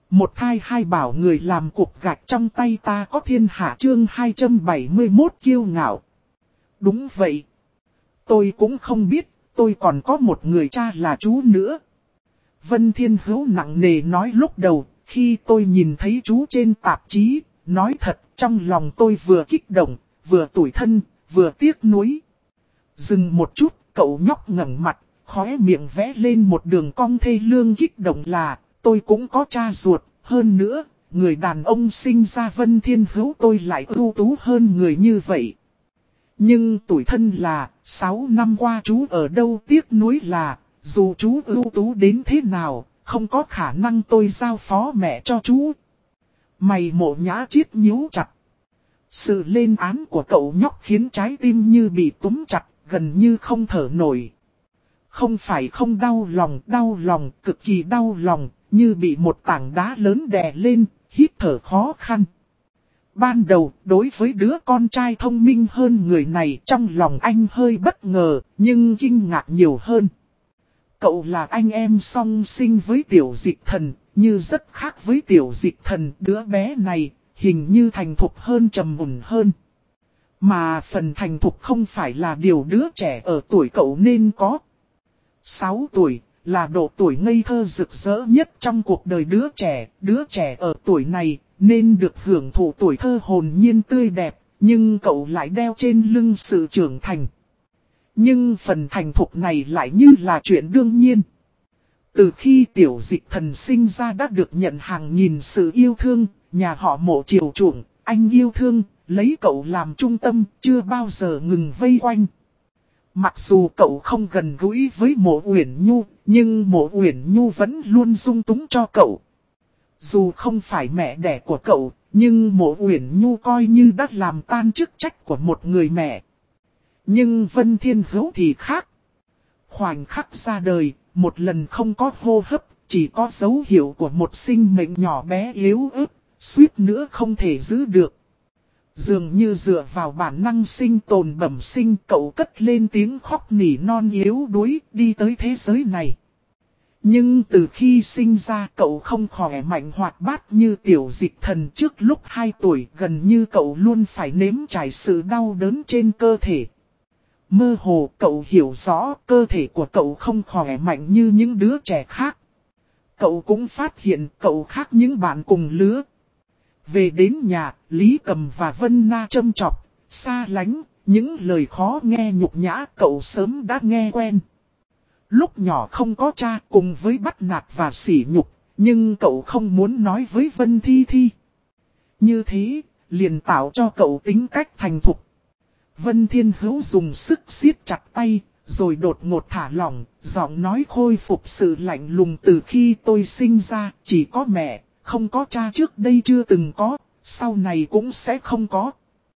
Một thai hai bảo người làm cục gạch trong tay ta có thiên hạ chương 271 kiêu ngạo. Đúng vậy. Tôi cũng không biết, tôi còn có một người cha là chú nữa. Vân Thiên Hữu nặng nề nói lúc đầu, khi tôi nhìn thấy chú trên tạp chí, nói thật trong lòng tôi vừa kích động, vừa tủi thân, vừa tiếc nuối. Dừng một chút, cậu nhóc ngẩng mặt, khóe miệng vẽ lên một đường cong thê lương kích động là, tôi cũng có cha ruột, hơn nữa, người đàn ông sinh ra Vân Thiên Hữu tôi lại ưu tú hơn người như vậy. Nhưng tủi thân là, 6 năm qua chú ở đâu tiếc nuối là, dù chú ưu tú đến thế nào, không có khả năng tôi giao phó mẹ cho chú. Mày Mộ Nhã Chiết nhíu chặt. Sự lên án của cậu nhóc khiến trái tim như bị túm chặt, gần như không thở nổi. Không phải không đau lòng, cực kỳ đau lòng, như bị một tảng đá lớn đè lên, hít thở khó khăn. Ban đầu, đối với đứa con trai thông minh hơn người này, trong lòng anh hơi bất ngờ, nhưng kinh ngạc nhiều hơn. Cậu là anh em song sinh với Tiểu Dịch Thần, như rất khác với Tiểu Dịch Thần, đứa bé này, hình như thành thục hơn trầm mùn hơn. Mà phần thành thục không phải là điều đứa trẻ ở tuổi cậu nên có. 6 tuổi là độ tuổi ngây thơ rực rỡ nhất trong cuộc đời đứa trẻ ở tuổi này nên được hưởng thụ tuổi thơ hồn nhiên tươi đẹp, nhưng cậu lại đeo trên lưng sự trưởng thành. Nhưng phần thành thục này lại như là chuyện đương nhiên. Từ khi Tiểu Dịch Thần sinh ra đã được nhận hàng nghìn sự yêu thương, nhà họ Mộ chiều chuộng, anh yêu thương, lấy cậu làm trung tâm, chưa bao giờ ngừng vây quanh. Mặc dù cậu không gần gũi với Mộ Uyển Nhu, nhưng Mộ Uyển Nhu vẫn luôn dung túng cho cậu. Dù không phải mẹ đẻ của cậu, nhưng Mộ Uyển Nhu coi như đã làm tan chức trách của một người mẹ. Nhưng Vân Thiên Hữu thì khác. Khoảnh khắc ra đời, một lần không có hô hấp, chỉ có dấu hiệu của một sinh mệnh nhỏ bé yếu ớt, suýt nữa không thể giữ được. Dường như dựa vào bản năng sinh tồn bẩm sinh, cậu cất lên tiếng khóc nỉ non yếu đuối đi tới thế giới này. Nhưng từ khi sinh ra cậu không khỏe mạnh hoạt bát như Tiểu Dịch Thần trước lúc 2 tuổi, gần như cậu luôn phải nếm trải sự đau đớn trên cơ thể. Mơ hồ cậu hiểu rõ cơ thể của cậu không khỏe mạnh như những đứa trẻ khác. Cậu cũng phát hiện cậu khác những bạn cùng lứa. Về đến nhà, Lý Cầm và Vân Na châm chọc, xa lánh, những lời khó nghe nhục nhã cậu sớm đã nghe quen. Lúc nhỏ không có cha cùng với bắt nạt và sỉ nhục, nhưng cậu không muốn nói với Vân Thi Thi. Như thế, liền tạo cho cậu tính cách thành thục. Vân Thiên Hữu dùng sức siết chặt tay, rồi đột ngột thả lỏng, giọng nói khôi phục sự lạnh lùng từ khi tôi sinh ra, chỉ có mẹ, không có cha trước đây chưa từng có, sau này cũng sẽ không có.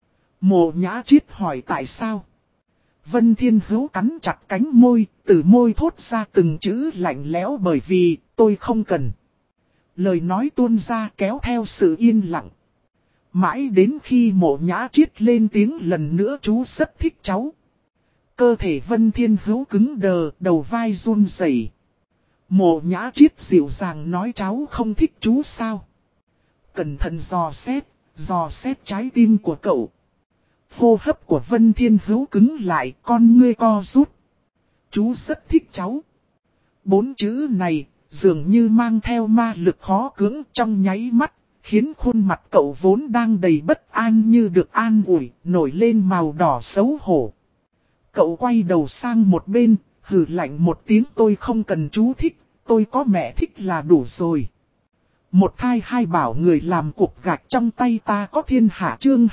Mộ Nhã Chiết hỏi tại sao? Vân Thiên Hữu cắn chặt cánh môi, từ môi thốt ra từng chữ lạnh lẽo bởi vì tôi không cần. Lời nói tuôn ra kéo theo sự yên lặng. Mãi đến khi Mộ Nhã Chiết lên tiếng lần nữa chú rất thích cháu. Cơ thể Vân Thiên Hữu cứng đờ, đầu vai run rẩy. Mộ Nhã Chiết dịu dàng nói cháu không thích chú sao? Cẩn thận dò xét trái tim của cậu. Hô hấp của Vân Thiên Hữu cứng lại, con ngươi co rút. Chú rất thích cháu. 4 chữ này dường như mang theo ma lực khó cưỡng trong nháy mắt, khiến khuôn mặt cậu vốn đang đầy bất an như được an ủi, nổi lên màu đỏ xấu hổ. Cậu quay đầu sang một bên, hừ lạnh một tiếng tôi không cần chú thích, tôi có mẹ thích là đủ rồi. Một thai hai bảo người làm cục gạch trong tay ta có thiên hạ chương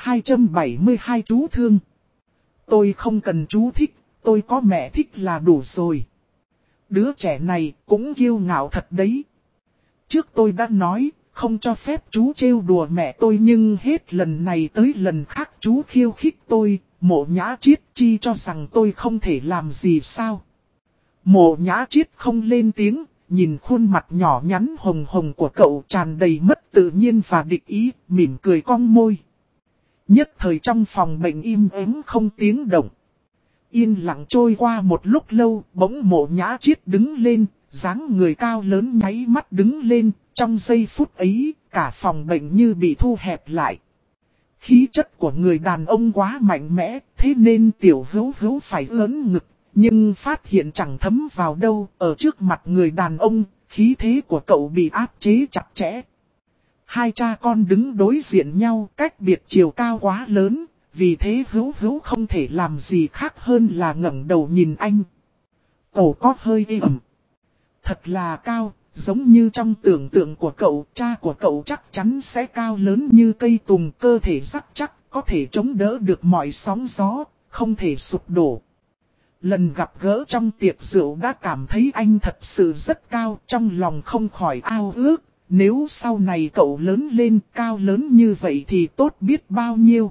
272 chú thương. Tôi không cần chú thích, tôi có mẹ thích là đủ rồi. Đứa trẻ này cũng kiêu ngạo thật đấy. Trước tôi đã nói, không cho phép chú trêu đùa mẹ tôi nhưng hết lần này tới lần khác chú khiêu khích tôi, Mộ Nhã Chiết chi cho rằng tôi không thể làm gì sao. Mộ Nhã Chiết không lên tiếng, nhìn khuôn mặt nhỏ nhắn hồng hồng của cậu tràn đầy mất tự nhiên và địch ý, mỉm cười cong môi. Nhất thời trong phòng bệnh im ắng không tiếng động. Yên lặng trôi qua một lúc lâu, bỗng Mộ Nhã Chiết đứng lên, dáng người cao lớn nháy mắt đứng lên, Trong giây phút ấy, cả phòng bệnh như bị thu hẹp lại. Khí chất của người đàn ông quá mạnh mẽ, thế nên Tiểu Hữu Hữu phải ớn ngực, nhưng phát hiện chẳng thấm vào đâu. Ở trước mặt người đàn ông, khí thế của cậu bị áp chế chặt chẽ. Hai cha con đứng đối diện nhau, cách biệt chiều cao quá lớn, vì thế Hữu Hữu không thể làm gì khác hơn là ngẩng đầu nhìn anh. Cậu có hơi ẩm. Thật là cao, giống như trong tưởng tượng của cậu, cha của cậu chắc chắn sẽ cao lớn như cây tùng, cơ thể rắn chắc, có thể chống đỡ được mọi sóng gió, không thể sụp đổ. Lần gặp gỡ trong tiệc rượu đã cảm thấy anh thật sự rất cao, trong lòng không khỏi ao ước, nếu sau này cậu lớn lên cao lớn như vậy thì tốt biết bao nhiêu.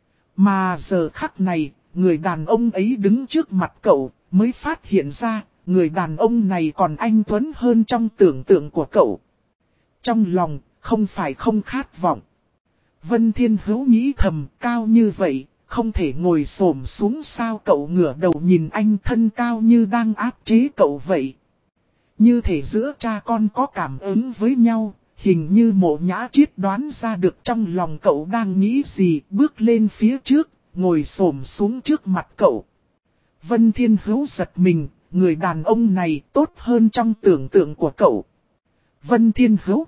Mà giờ khắc này, người đàn ông ấy đứng trước mặt cậu, mới phát hiện ra, người đàn ông này còn anh tuấn hơn trong tưởng tượng của cậu. Trong lòng, không phải không khát vọng. Vân Thiên Hữu nghĩ thầm, cao như vậy, không thể ngồi xổm xuống sao. Cậu ngửa đầu nhìn anh, thân cao như đang áp chế cậu vậy. Như thể giữa cha con có cảm ứng với nhau, hình như Mộ Nhã Triết đoán ra được trong lòng cậu đang nghĩ gì, bước lên phía trước, ngồi xổm xuống trước mặt cậu. Vân Thiên Hữu giật mình, người đàn ông này tốt hơn trong tưởng tượng của cậu. Vân Thiên Hữu.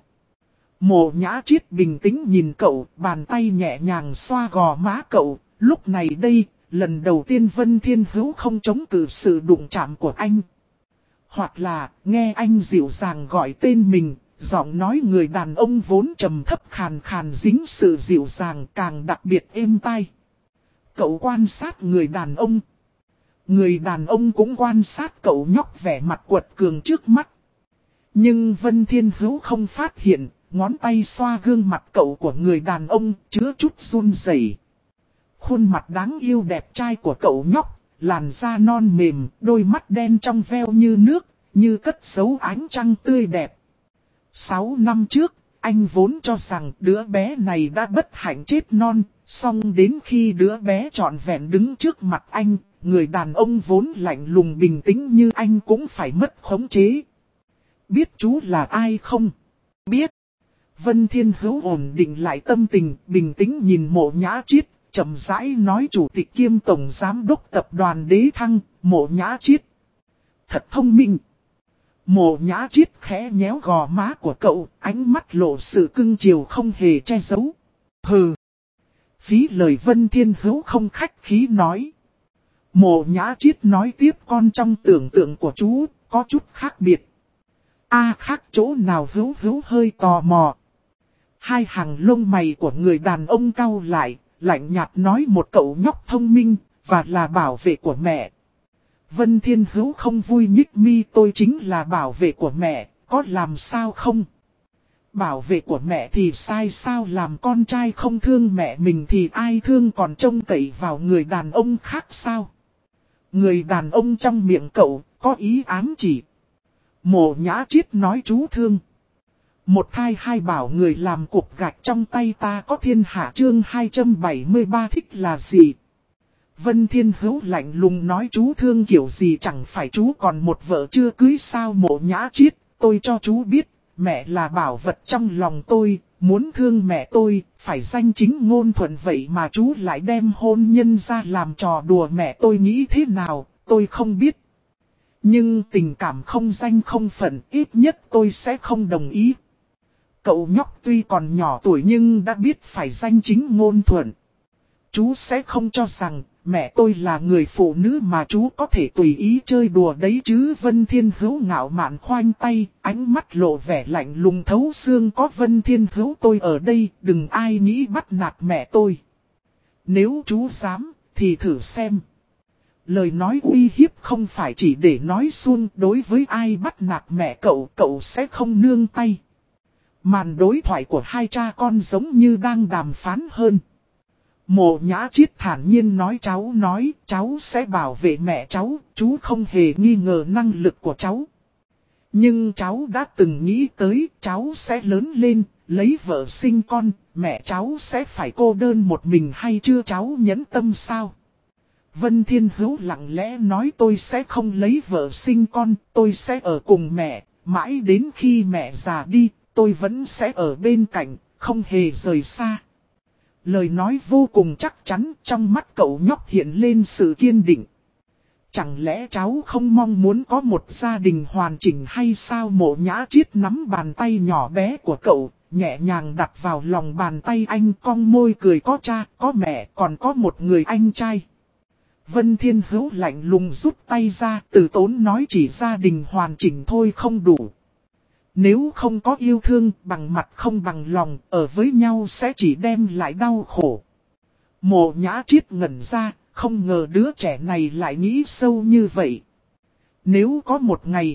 Mộ Nhã Triết bình tĩnh nhìn cậu, bàn tay nhẹ nhàng xoa gò má cậu. Lúc này đây, lần đầu tiên Vân Thiên Hữu không chống cự sự đụng chạm của anh. Hoặc là, nghe anh dịu dàng gọi tên mình, giọng nói người đàn ông vốn trầm thấp khàn khàn dính sự dịu dàng càng đặc biệt êm tai. Cậu quan sát người đàn ông. Người đàn ông cũng quan sát cậu nhóc vẻ mặt quật cường trước mắt. Nhưng Vân Thiên Hữu không phát hiện, ngón tay xoa gương mặt cậu của người đàn ông chứa chút run rẩy. Khuôn mặt đáng yêu đẹp trai của cậu nhóc, làn da non mềm, đôi mắt đen trong veo như nước, như cất giấu ánh trăng tươi đẹp. 6 năm trước, anh vốn cho rằng đứa bé này đã bất hạnh chết non, song đến khi đứa bé trọn vẹn đứng trước mặt anh, người đàn ông vốn lạnh lùng bình tĩnh như anh cũng phải mất khống chế. Biết chú là ai không? Biết. Vân Thiên Hữu ổn định lại tâm tình, bình tĩnh nhìn Mộ Nhã Triết, chậm rãi nói chủ tịch kiêm tổng giám đốc tập đoàn Đế Thăng, Mộ Nhã Triết. Thật thông minh. Mộ Nhã Triết khẽ nhéo gò má của cậu, ánh mắt lộ sự cưng chiều không hề che giấu. Hừ. Phí lời Vân Thiên Hữu không khách khí nói. Mộ Nhã Triết nói tiếp, con trong tưởng tượng của chú, có chút khác biệt. Khác chỗ nào? Hữu Hữu hơi tò mò. Hai hàng lông mày của người đàn ông cau lại, lạnh nhạt nói, một cậu nhóc thông minh, và là bảo vệ của mẹ. Vân Thiên Hữu không vui nhích mi, tôi chính là bảo vệ của mẹ, có làm sao không? Bảo vệ của mẹ thì sai sao? Làm con trai không thương mẹ mình thì ai thương, còn trông cậy vào người đàn ông khác sao? Người đàn ông trong miệng cậu, có ý ám chỉ. Mộ Nhã Triết nói, chú thương. Một thai hai bảo người làm cục gạch trong tay ta có thiên hạ. Chương 273 thích là gì? Vân Thiên Hữu lạnh lùng nói, chú thương kiểu gì? Chẳng phải chú còn một vợ chưa cưới sao? Mộ Nhã Triết, tôi cho chú biết, mẹ là bảo vật trong lòng tôi, muốn thương mẹ tôi, phải danh chính ngôn thuận, vậy mà chú lại đem hôn nhân ra làm trò đùa mẹ tôi, nghĩ thế nào, tôi không biết. Nhưng tình cảm không danh không phận, ít nhất tôi sẽ không đồng ý. Cậu nhóc tuy còn nhỏ tuổi nhưng đã biết phải danh chính ngôn thuận. Chú sẽ không cho rằng mẹ tôi là người phụ nữ mà chú có thể tùy ý chơi đùa đấy chứ. Vân Thiên Hữu ngạo mạn khoanh tay, ánh mắt lộ vẻ lạnh lùng thấu xương. Có Vân Thiên Hữu tôi ở đây, đừng ai nghĩ bắt nạt mẹ tôi. Nếu chú dám, thì thử xem. Lời nói uy hiếp không phải chỉ để nói suông, đối với ai bắt nạt mẹ cậu, cậu sẽ không nương tay. Màn đối thoại của hai cha con giống như đang đàm phán hơn. Mộ Nhã Triết thản nhiên nói, cháu sẽ bảo vệ mẹ cháu, chú không hề nghi ngờ năng lực của cháu. Nhưng cháu đã từng nghĩ tới cháu sẽ lớn lên, lấy vợ sinh con, mẹ cháu sẽ phải cô đơn một mình hay chưa? Cháu nhẫn tâm sao? Vân Thiên Hữu lặng lẽ nói, tôi sẽ không lấy vợ sinh con, tôi sẽ ở cùng mẹ, mãi đến khi mẹ già đi, tôi vẫn sẽ ở bên cạnh, không hề rời xa. Lời nói vô cùng chắc chắn, trong mắt cậu nhóc hiện lên sự kiên định. Chẳng lẽ cháu không mong muốn có một gia đình hoàn chỉnh hay sao? Mộ Nhã Triết nắm bàn tay nhỏ bé của cậu, nhẹ nhàng đặt vào lòng bàn tay anh, cong môi cười, có cha, có mẹ, còn có một người anh trai. Vân Thiên Hữu lạnh lùng rút tay ra, từ tốn nói, chỉ gia đình hoàn chỉnh thôi không đủ. Nếu không có yêu thương, bằng mặt không bằng lòng, ở với nhau sẽ chỉ đem lại đau khổ. Mộ Nhã Triết ngẩn ra, không ngờ đứa trẻ này lại nghĩ sâu như vậy. Nếu có một ngày,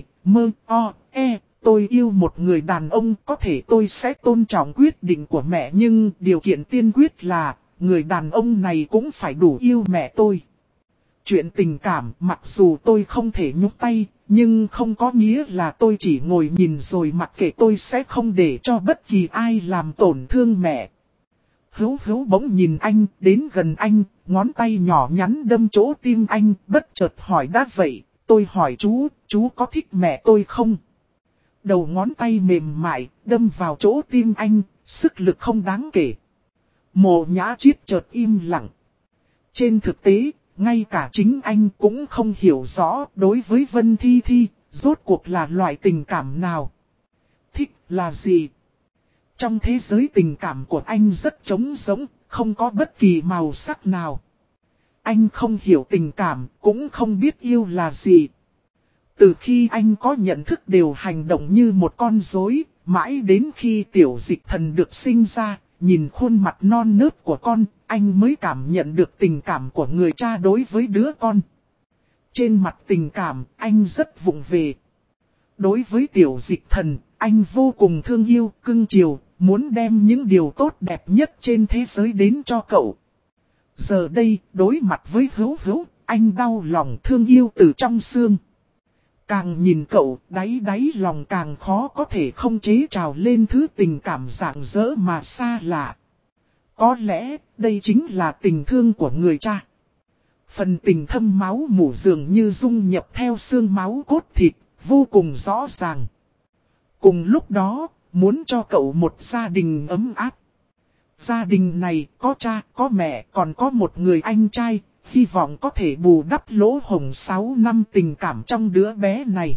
tôi yêu một người đàn ông, có thể tôi sẽ tôn trọng quyết định của mẹ, nhưng điều kiện tiên quyết là người đàn ông này cũng phải đủ yêu mẹ tôi. Chuyện tình cảm, mặc dù tôi không thể nhúc tay, nhưng không có nghĩa là tôi chỉ ngồi nhìn rồi mặc kệ, tôi sẽ không để cho bất kỳ ai làm tổn thương mẹ. Hữu Hữu bỗng nhìn anh, đến gần anh, ngón tay nhỏ nhắn đâm chỗ tim anh, bất chợt hỏi, đã vậy, tôi hỏi chú có thích mẹ tôi không? Đầu ngón tay mềm mại, đâm vào chỗ tim anh, sức lực không đáng kể. Mộ Nhã Triết chợt im lặng. Trên thực tế, ngay cả chính anh cũng không hiểu rõ đối với Vân Thi Thi, rốt cuộc là loại tình cảm nào. Thích là gì? Trong thế giới tình cảm của anh rất trống rỗng, không có bất kỳ màu sắc nào. Anh không hiểu tình cảm, cũng không biết yêu là gì. Từ khi anh có nhận thức đều hành động như một con rối, mãi đến khi Tiểu Dịch Thần được sinh ra, nhìn khuôn mặt non nớt của con, anh mới cảm nhận được tình cảm của người cha đối với đứa con. Trên mặt tình cảm, anh rất vụng về. Đối với Tiểu Dịch Thần, anh vô cùng thương yêu, cưng chiều, muốn đem những điều tốt đẹp nhất trên thế giới đến cho cậu. Giờ đây, đối mặt với Hữu Hữu, anh đau lòng thương yêu từ trong xương. Càng nhìn cậu, đáy lòng càng khó có thể không chế trào lên thứ tình cảm rạng rỡ mà xa lạ. Có lẽ, đây chính là tình thương của người cha. Phần tình thâm máu mủ dường như dung nhập theo xương máu cốt thịt, vô cùng rõ ràng. Cùng lúc đó, muốn cho cậu một gia đình ấm áp. Gia đình này có cha, có mẹ, còn có một người anh trai, hy vọng có thể bù đắp lỗ hổng 6 năm tình cảm trong đứa bé này.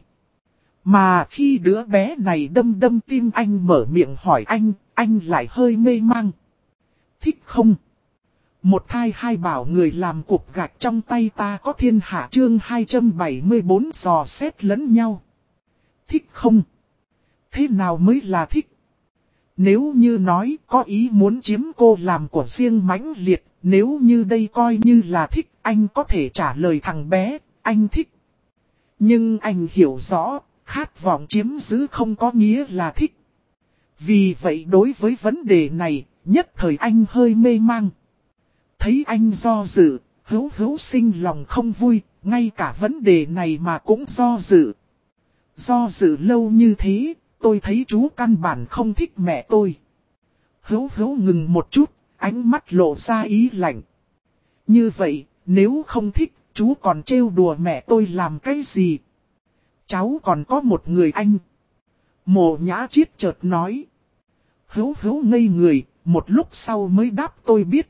Mà khi đứa bé này đâm tim anh mở miệng hỏi anh lại hơi mê mang. Thích không? Một thai hai bảo người làm cục gạch trong tay ta có thiên hạ, chương 274 dò xét lẫn nhau. Thích không? Thế nào mới là thích? Nếu như nói có ý muốn chiếm cô làm của riêng mãnh liệt, nếu như đây coi như là thích, anh có thể trả lời thằng bé, anh thích. Nhưng anh hiểu rõ, khát vọng chiếm giữ không có nghĩa là thích. Vì vậy đối với vấn đề này, nhất thời anh hơi mê mang. Thấy anh do dự, Hữu sinh lòng không vui, ngay cả vấn đề này mà cũng do dự. Do dự lâu như thế, tôi thấy chú căn bản không thích mẹ tôi. Hữu ngừng một chút, ánh mắt lộ ra ý lạnh. Như vậy, nếu không thích, chú còn trêu đùa mẹ tôi làm cái gì? Cháu còn có một người anh. Mộ Nhã Triết chợt nói. Hữu ngây người, một lúc sau mới đáp, tôi biết.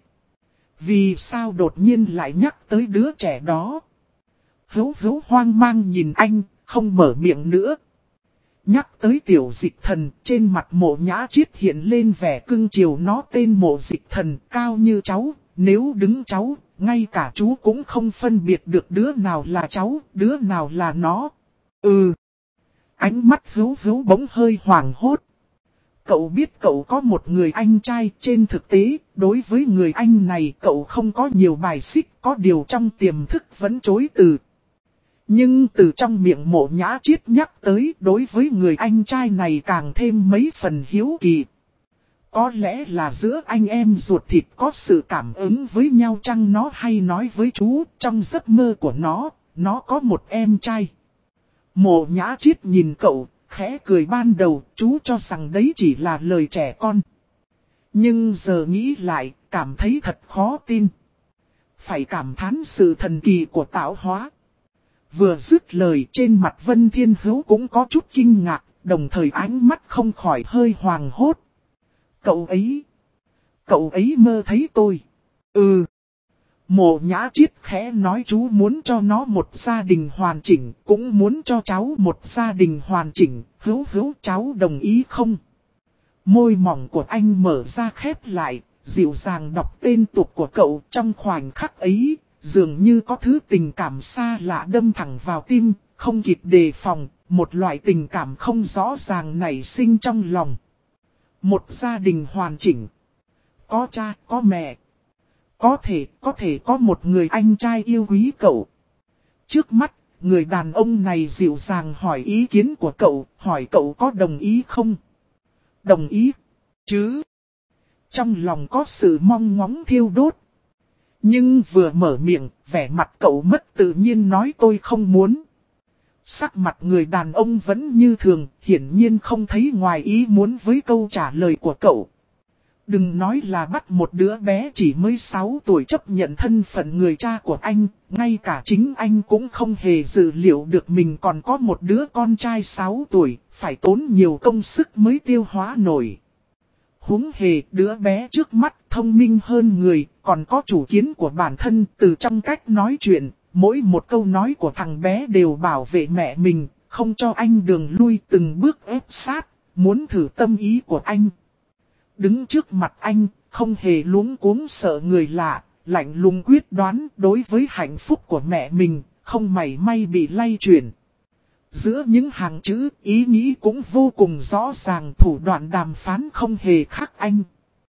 Vì sao đột nhiên lại nhắc tới đứa trẻ đó? Hữu hoang mang nhìn anh, không mở miệng nữa. Nhắc tới Tiểu Dịch Thần, trên mặt Mộ Nhã Triết hiện lên vẻ cưng chiều, nó tên Mộ Dịch Thần, cao như cháu, nếu đứng cháu, ngay cả chú cũng không phân biệt được đứa nào là cháu, đứa nào là nó. Ánh mắt Hữu bỗng hơi hoảng hốt. Cậu biết cậu có một người anh trai, trên thực tế, đối với người anh này cậu không có nhiều bài xích, có điều trong tiềm thức vẫn chối từ. Nhưng từ trong miệng Mộ Nhã Triết nhắc tới, đối với người anh trai này càng thêm mấy phần hiếu kỳ. Có lẽ là giữa anh em ruột thịt có sự cảm ứng với nhau chăng? Nó hay nói với chú, trong giấc mơ của nó có một em trai. Mộ Nhã Triết nhìn cậu, khẽ cười, ban đầu chú cho rằng đấy chỉ là lời trẻ con. Nhưng giờ nghĩ lại, cảm thấy thật khó tin. Phải cảm thán sự thần kỳ của tạo hóa. Vừa dứt lời, trên mặt Vân Thiên Hữu cũng có chút kinh ngạc, đồng thời ánh mắt không khỏi hơi hoàng hốt. Cậu ấy mơ thấy tôi. Ừ. Mộ Nhã Triết khẽ nói chú muốn cho nó một gia đình hoàn chỉnh, cũng muốn cho cháu một gia đình hoàn chỉnh, hữu cháu đồng ý không? Môi mỏng của anh mở ra khép lại, dịu dàng đọc tên tục của cậu. Trong khoảnh khắc ấy, dường như có thứ tình cảm xa lạ đâm thẳng vào tim, không kịp đề phòng, một loại tình cảm không rõ ràng nảy sinh trong lòng. Một gia đình hoàn chỉnh. Có cha, có mẹ. Có thể có một người anh trai yêu quý cậu. Trước mắt, người đàn ông này dịu dàng hỏi ý kiến của cậu, hỏi cậu có đồng ý không? Đồng ý, chứ. Trong lòng có sự mong ngóng thiêu đốt. Nhưng vừa mở miệng, vẻ mặt cậu mất tự nhiên nói tôi không muốn. Sắc mặt người đàn ông vẫn như thường, hiển nhiên không thấy ngoài ý muốn với câu trả lời của cậu. Đừng nói là bắt một đứa bé chỉ mới 6 tuổi chấp nhận thân phận người cha của anh, ngay cả chính anh cũng không hề dự liệu được mình còn có một đứa con trai 6 tuổi, phải tốn nhiều công sức mới tiêu hóa nổi. Huống hề đứa bé trước mắt thông minh hơn người, còn có chủ kiến của bản thân. Từ trong cách nói chuyện, mỗi một câu nói của thằng bé đều bảo vệ mẹ mình, không cho anh đường lui, từng bước ép sát, muốn thử tâm ý của anh. Đứng trước mặt anh, không hề luống cuống sợ người lạ, lạnh lùng quyết đoán đối với hạnh phúc của mẹ mình, không mảy may bị lay chuyển. Giữa những hàng chữ, ý nghĩ cũng vô cùng rõ ràng, thủ đoạn đàm phán không hề khác anh.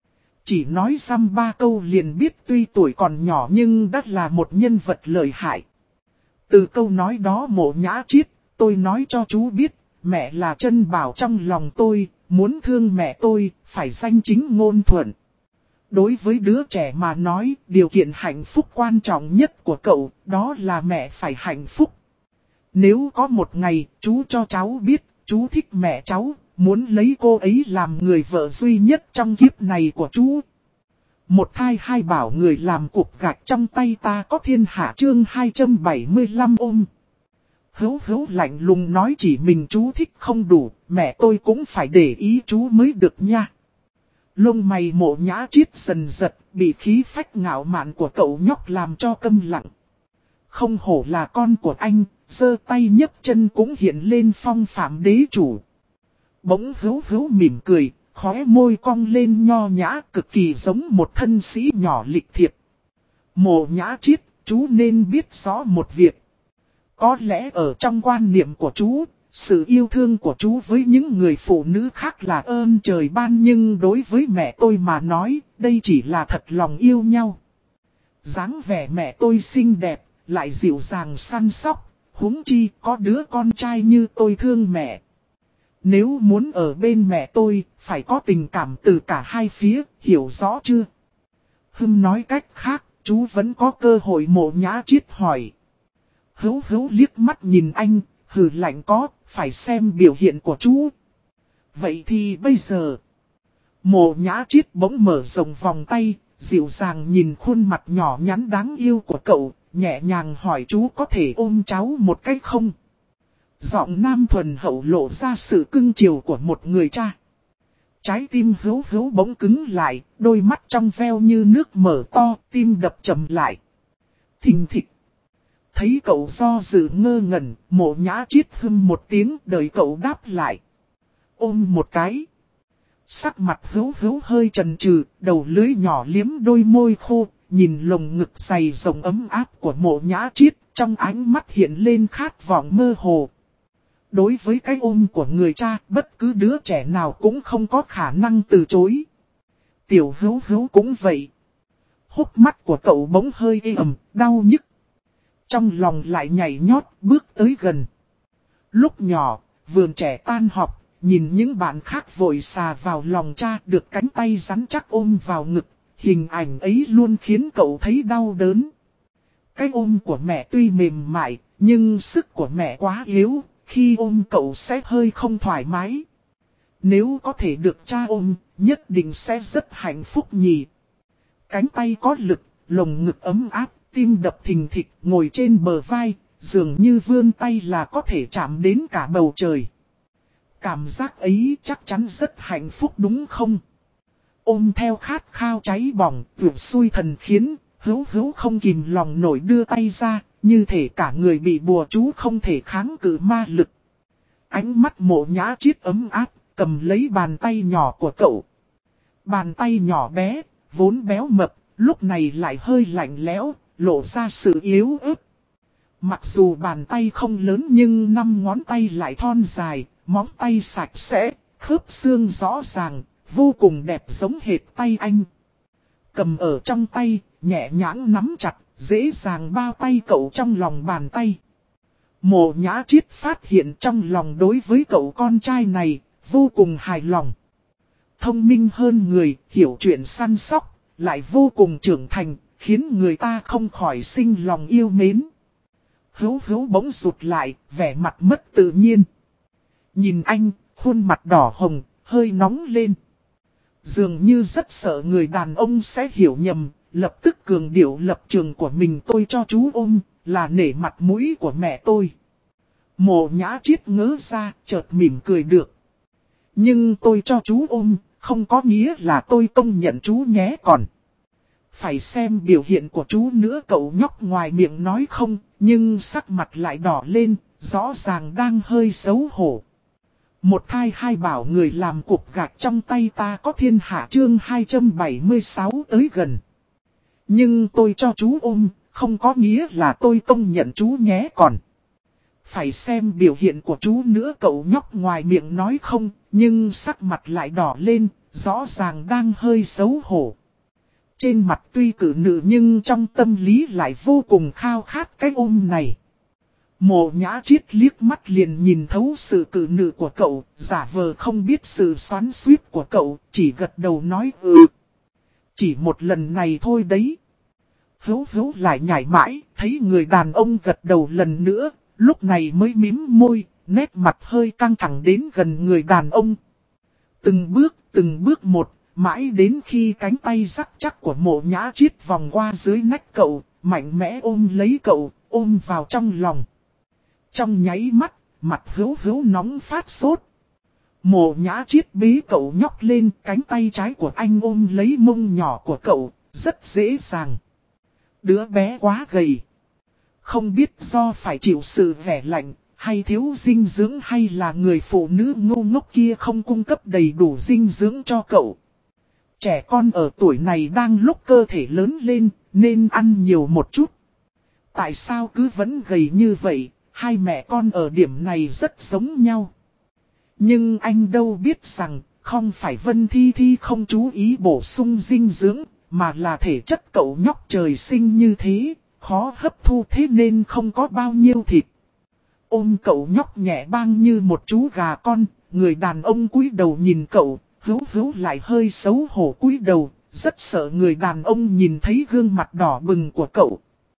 Chỉ nói dăm ba câu liền biết tuy tuổi còn nhỏ nhưng đã là một nhân vật lợi hại. Từ câu nói đó Mộ Nhã Triết, tôi nói cho chú biết, mẹ là chân bảo trong lòng tôi, muốn thương mẹ tôi, phải danh chính ngôn thuận. Đối với đứa trẻ mà nói, điều kiện hạnh phúc quan trọng nhất của cậu, đó là mẹ phải hạnh phúc. Nếu có một ngày, chú cho cháu biết, chú thích mẹ cháu, muốn lấy cô ấy làm người vợ duy nhất trong kiếp này của chú. Một thai hai bảo người làm cục gạch trong tay ta có thiên hạ chương 275 ôm. Hữu lạnh lùng nói chỉ mình chú thích không đủ, mẹ tôi cũng phải để ý chú mới được nha. Lông mày Mộ Nhã Triết dần giật, bị khí phách ngạo mạn của cậu nhóc làm cho câm lặng. Không hổ là con của anh, giơ tay nhấc chân cũng hiện lên phong phạm đế chủ. Bỗng Hữu mỉm cười, khóe môi cong lên nho nhã, cực kỳ giống một thân sĩ nhỏ lịch thiệp. Mộ Nhã Triết, chú nên biết rõ một việc. Có lẽ ở trong quan niệm của chú, sự yêu thương của chú với những người phụ nữ khác là ơn trời ban, nhưng đối với mẹ tôi mà nói, đây chỉ là thật lòng yêu nhau. Dáng vẻ mẹ tôi xinh đẹp, lại dịu dàng săn sóc, huống chi có đứa con trai như tôi thương mẹ. Nếu muốn ở bên mẹ tôi, phải có tình cảm từ cả hai phía, hiểu rõ chưa? Nói cách khác, chú vẫn có cơ hội. Mộ Nhã Triết hỏi. Hữu liếc mắt nhìn anh, hừ lạnh có, phải xem biểu hiện của chú. Vậy thì bây giờ, Mộ Nhã Triết bỗng mở rộng vòng tay, dịu dàng nhìn khuôn mặt nhỏ nhắn đáng yêu của cậu, nhẹ nhàng hỏi chú có thể ôm cháu một cách không? Giọng nam thuần hậu lộ ra sự cưng chiều của một người cha. Trái tim Hữu bỗng cứng lại, đôi mắt trong veo như nước mở to, tim đập chậm lại. Thình thịch. Thấy cậu do dự ngơ ngẩn, Mộ Nhã Triết một tiếng đợi cậu đáp lại. Ôm một cái. Sắc mặt Hữu hơi chần chừ, đầu lưỡi nhỏ liếm đôi môi khô, nhìn lồng ngực dày rộng ấm áp của Mộ Nhã Triết, trong ánh mắt hiện lên khát vọng mơ hồ. Đối với cái ôm của người cha, bất cứ đứa trẻ nào cũng không có khả năng từ chối. Tiểu Hữu cũng vậy. Hốc mắt của cậu bỗng hơi ê ẩm, đau nhức. Trong lòng lại nhảy nhót, bước tới gần. Lúc nhỏ, vườn trẻ tan học, nhìn những bạn khác vội xà vào lòng cha, được cánh tay rắn chắc ôm vào ngực. Hình ảnh ấy luôn khiến cậu thấy đau đớn. Cái ôm của mẹ tuy mềm mại, nhưng sức của mẹ quá yếu, khi ôm cậu sẽ hơi không thoải mái. Nếu có thể được cha ôm, nhất định sẽ rất hạnh phúc nhỉ. Cánh tay có lực, lồng ngực ấm áp, tim đập thình thịch, ngồi trên bờ vai, dường như vươn tay là có thể chạm đến cả bầu trời. Cảm giác ấy chắc chắn rất hạnh phúc đúng không? Ôm theo khát khao cháy bỏng, vượt xui thần khiến, hữu hữu không kìm lòng nổi đưa tay ra, như thể cả người bị bùa chú không thể kháng cự ma lực. Ánh mắt Mộ Nhã Chiết ấm áp, cầm lấy bàn tay nhỏ của cậu. Bàn tay nhỏ bé, vốn béo mập, lúc này lại hơi lạnh lẽo, lộ ra sự yếu ớt. Mặc dù bàn tay không lớn nhưng 5 ngón tay lại thon dài, móng tay sạch sẽ, khớp xương rõ ràng, vô cùng đẹp giống hệt tay anh. Cầm ở trong tay, nhẹ nhàng nắm chặt, dễ dàng bao tay cậu trong lòng bàn tay. Mộ Nhã Chiết phát hiện trong lòng đối với cậu con trai này, vô cùng hài lòng. Thông minh hơn người, hiểu chuyện săn sóc, lại vô cùng trưởng thành, khiến người ta không khỏi sinh lòng yêu mến. Hữu hữu bỗng rụt lại, vẻ mặt mất tự nhiên. Nhìn anh, khuôn mặt đỏ hồng, hơi nóng lên. Dường như rất sợ người đàn ông sẽ hiểu nhầm, lập tức cường điệu lập trường của mình. Tôi cho chú ôm, là nể mặt mũi của mẹ tôi. Mộ Nhã Chiết ngớ ra, chợt mỉm cười được. Nhưng tôi cho chú ôm, không có nghĩa là tôi công nhận chú nhé còn. Phải xem biểu hiện của chú nữa. Cậu nhóc ngoài miệng nói không, nhưng sắc mặt lại đỏ lên, rõ ràng đang hơi xấu hổ. Một thai hai bảo người làm cục gạch trong tay ta có thiên hạ chương 276 tới gần. Nhưng tôi cho chú ôm, không có nghĩa là tôi công nhận chú nhé còn. Phải xem biểu hiện của chú nữa. Cậu nhóc ngoài miệng nói không, nhưng sắc mặt lại đỏ lên, rõ ràng đang hơi xấu hổ. Trên mặt tuy cử nữ nhưng trong tâm lý lại vô cùng khao khát cái ôm này. Mộ Nhã Chiết liếc mắt liền nhìn thấu sự cử nữ của cậu, giả vờ không biết sự xoắn xuýt của cậu, chỉ gật đầu nói chỉ một lần này thôi đấy. Hữu hữu lại nhảy mãi, thấy người đàn ông gật đầu lần nữa, lúc này mới mím môi, nét mặt hơi căng thẳng đến gần người đàn ông. Từng bước một, mãi đến khi cánh tay rắc chắc của Mộ Nhã Chiết vòng qua dưới nách cậu, mạnh mẽ ôm lấy cậu, ôm vào trong lòng. Trong nháy mắt, mặt hữu hữu nóng phát sốt. Mộ Nhã Chiết bế cậu nhóc lên, cánh tay trái của anh ôm lấy mông nhỏ của cậu, rất dễ dàng. Đứa bé quá gầy. Không biết do phải chịu sự vẻ lạnh, hay thiếu dinh dưỡng, hay là người phụ nữ ngu ngốc kia không cung cấp đầy đủ dinh dưỡng cho cậu. Trẻ con ở tuổi này đang lúc cơ thể lớn lên, nên ăn nhiều một chút. Tại sao cứ vẫn gầy như vậy, hai mẹ con ở điểm này rất giống nhau. Nhưng anh đâu biết rằng, không phải Vân Thi Thi không chú ý bổ sung dinh dưỡng, mà là thể chất cậu nhóc trời sinh như thế, khó hấp thu thế nên không có bao nhiêu thịt. Ôm cậu nhóc nhẹ bang như một chú gà con, người đàn ông cúi đầu nhìn cậu, hữu hữu lại hơi xấu hổ cúi đầu, rất sợ người đàn ông nhìn thấy gương mặt đỏ bừng của cậu.